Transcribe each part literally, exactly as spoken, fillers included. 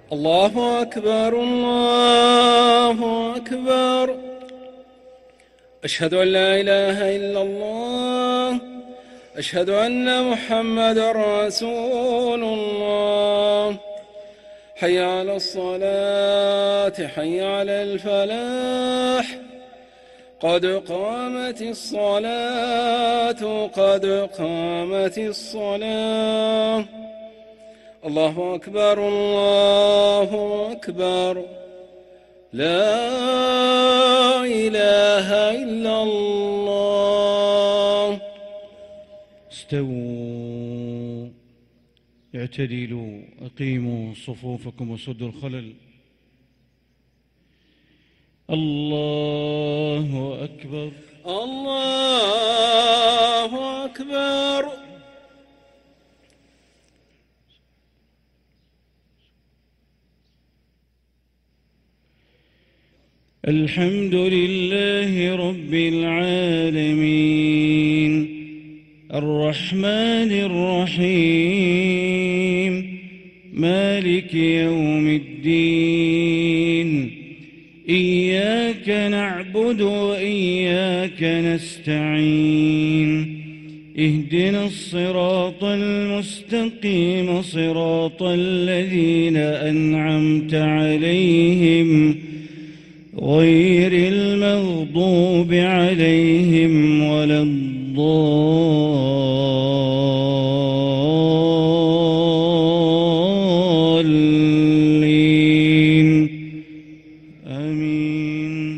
الله أكبر الله أكبر. أشهد أن لا إله إلا الله. أشهد أن محمدًا رسول الله. حي على الصلاة حي على الفلاح. قد قامت الصلاة قد قامت الصلاة. الله أكبر الله أكبر. لا إله إلا الله. استووا اعتدلوا أقيموا صفوفكم وسدوا الخلل. الله أكبر الله أكبر. الحمد لله رب العالمين الرحمن الرحيم مالك يوم الدين. إياك نعبد وإياك نستعين. اهدنا الصراط المستقيم صراط الذين أنعمت عليهم غير المغضوب عليهم ولا الضالين. آمين.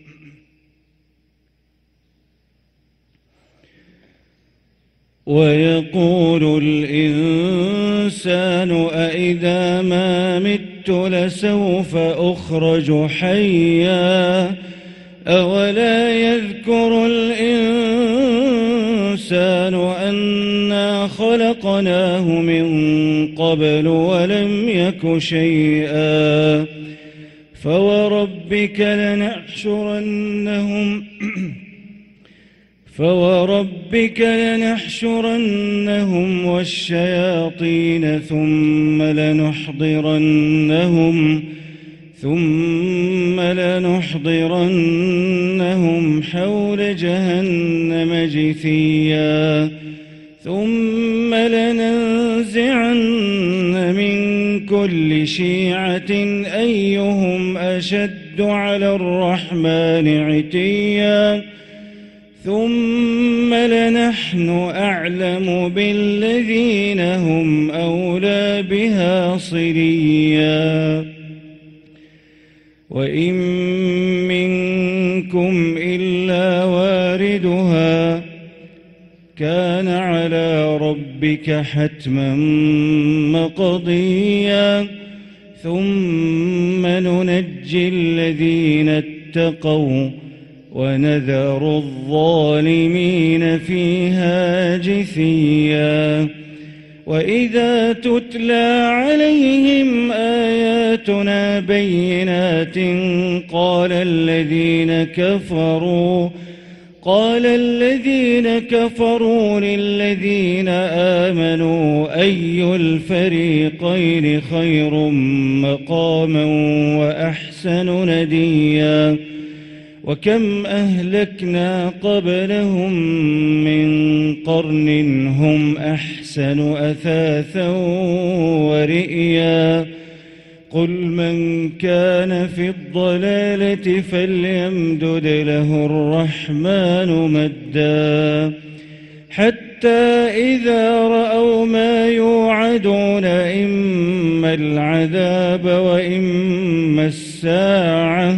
ويقول الإنسان أإذا ما مت لسوف أخرج حيا أولا يذكر الإنسان أنا خلقناه من قبل ولم يك شيئا فوربك لنحشرنهم فوربك لنحشرنهم والشياطين ثم لنحضرنهم ثم لنحضرنهم حول جهنم جثيا ثم لننزعن من كل شيعة أيهم أشد على الرحمن عتيا ثم لنحن أعلم بالذين هم أولى بها صليا وإن منكم إلا واردها كان على ربك حتما مقضيا ثم ننجي الذين اتقوا ونذر الظالمين فيها جثيا. وإذا تتلى عليهم آياتنا بينات قال الذين كفروا قال الذين كفروا للذين آمنوا أي الفريقين خير مقاما وأحسن نديا. وكم أهلكنا قبلهم من قرن هم أحسن أثاثا ورئيا. قل من كان في الضلالة فليمدد له الرحمن مدا حتى إذا رأوا ما يوعدون إما العذاب وإما الساعة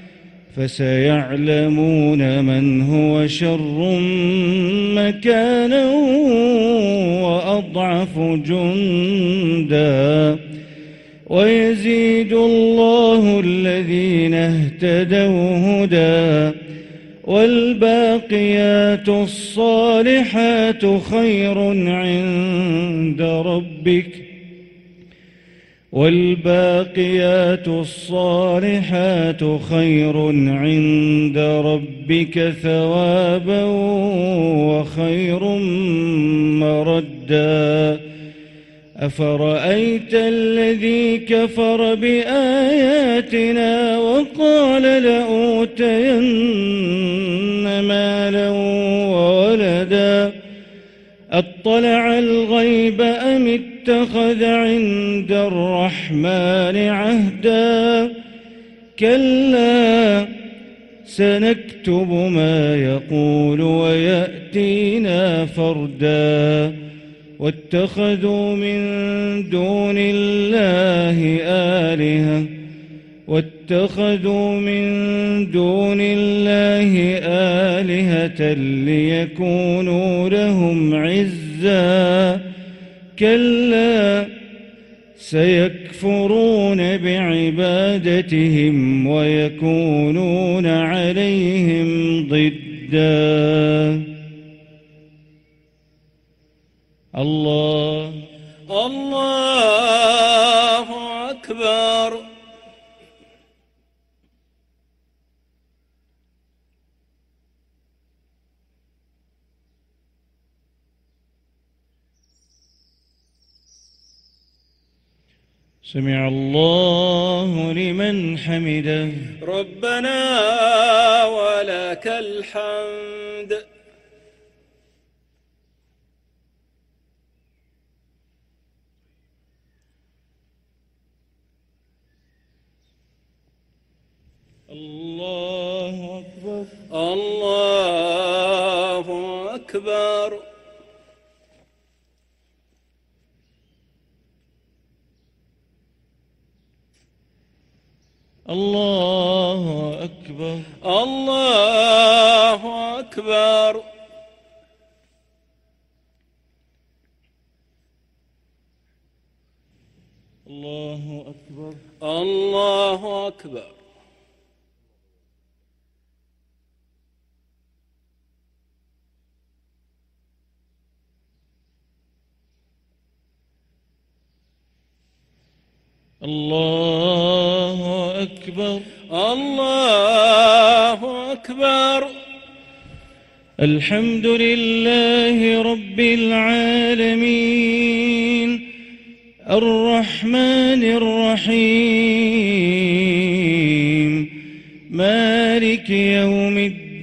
فسيعلمون من هو شر مكانا وأضعف جندا. ويزيد الله الذين اهتدوا هدى والباقيات الصالحات خير عند ربك والباقيات الصالحات خير عند ربك ثوابا وخير مردا. أفرأيت الذي كفر بآياتنا وقال لأوتين مالا وولدا أطلع الغيب أم اتخذ عند الرحمن عهدا كلا سنكتب ما يقول ويأتينا فردا واتخذوا من دون الله آلهة واتخذوا من دون الله آلهة ليكونوا لهم عزا كلا سيكفرون بعبادتهم ويكونون عليهم ضدا. الله الله أكبر. سمع الله لمن حمده. ربنا ولك الحمد. الله أكبر. الله أكبر. الله أكبر. الله أكبر. الله أكبر. الله أكبر. الله أكبر. الله أكبر. الحمد لله رب العالمين الرحمن الرحيم مالك يوم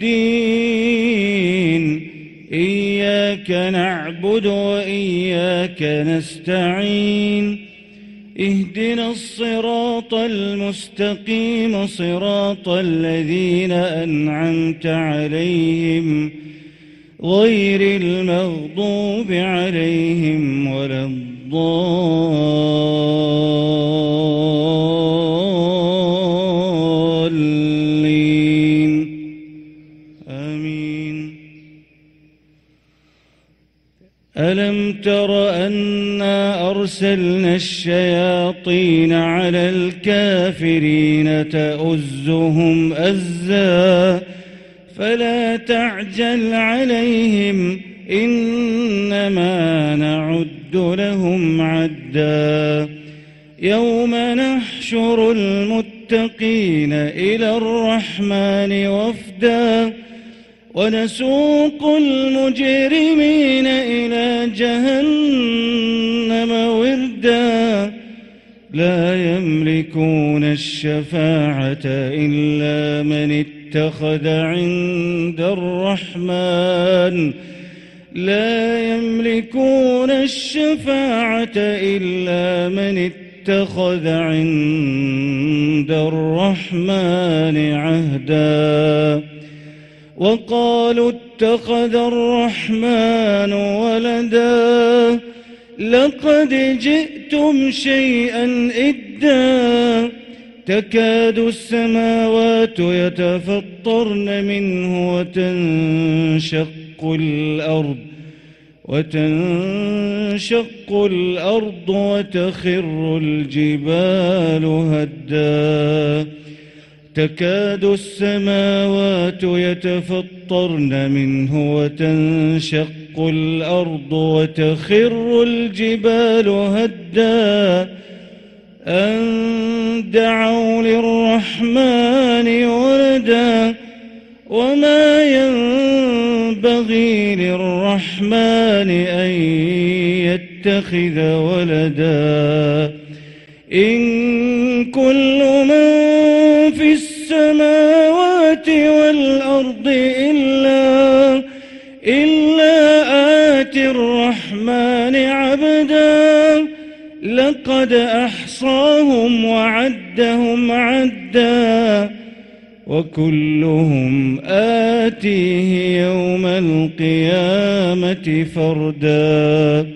الدين إياك نعبد وإياك نستعين اهدنا الصراط المستقيم صراط الذين أنعمت عليهم غير المغضوب عليهم ولا الضالين آمين. ألم تر أنا أرسلنا الشياطين على الكافرين تؤزهم أزا فلا تعجل عليهم إنما نعد لهم عدا يوم نحشر المتقين إلى الرحمن وفدا ونسوق المجرمين إلى جهنم وردا لا يملكون الشفاعة إلا من اتخذ عند الرحمن لا يملكون الشفاعة إلا من اتخذ عند الرحمن عهدا وقالوا اتخذ الرحمن ولدا لقد جئتم شيئا إدا تكاد السماوات يتفطرن منه وتنشق الأرض وتنشق الأرض وتخر الجبال هدا تكاد السماوات يتفطرن منه وتنشق الأرض وتخر الجبال هدا أن دعوا للرحمن ولدا وما ينبغي للرحمن أن يتخذ يتخذ ولدا إن كل من في السماوات والأرض إلا إلا آتي الرحمن عبدا لقد أحصاهم وعدهم عدا وكلهم آتيه يوم القيامة فردا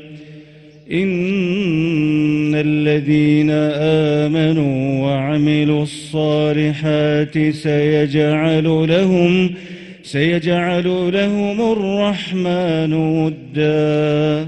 إن الذين آمنوا وعملوا الصالحات سيجعل لهم سيجعل لهم الرحمن ودا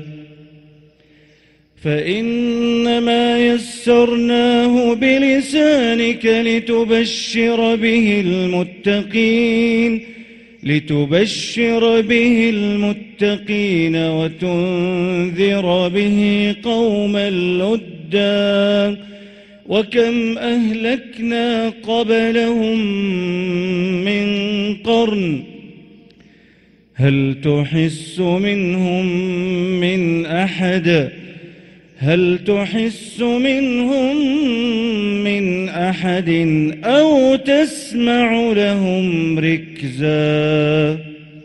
فإنما يسرناه بلسانك لتبشر به المتقين لتبشر به المتقين وتنذر به قوما لدا وكم أهلكنا قبلهم من قرن هل تحس منهم من أحد هل تحس منهم من أحد أو تسمع لهم ركزا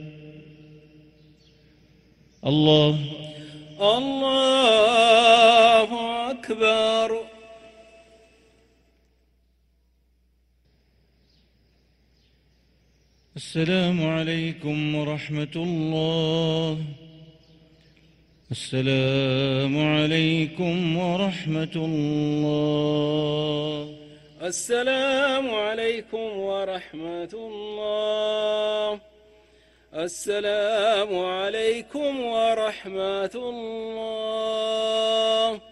الله الله أكبر. السلام عليكم ورحمة الله. السلام عليكم ورحمة الله. السلام عليكم ورحمة الله. السلام عليكم ورحمة الله.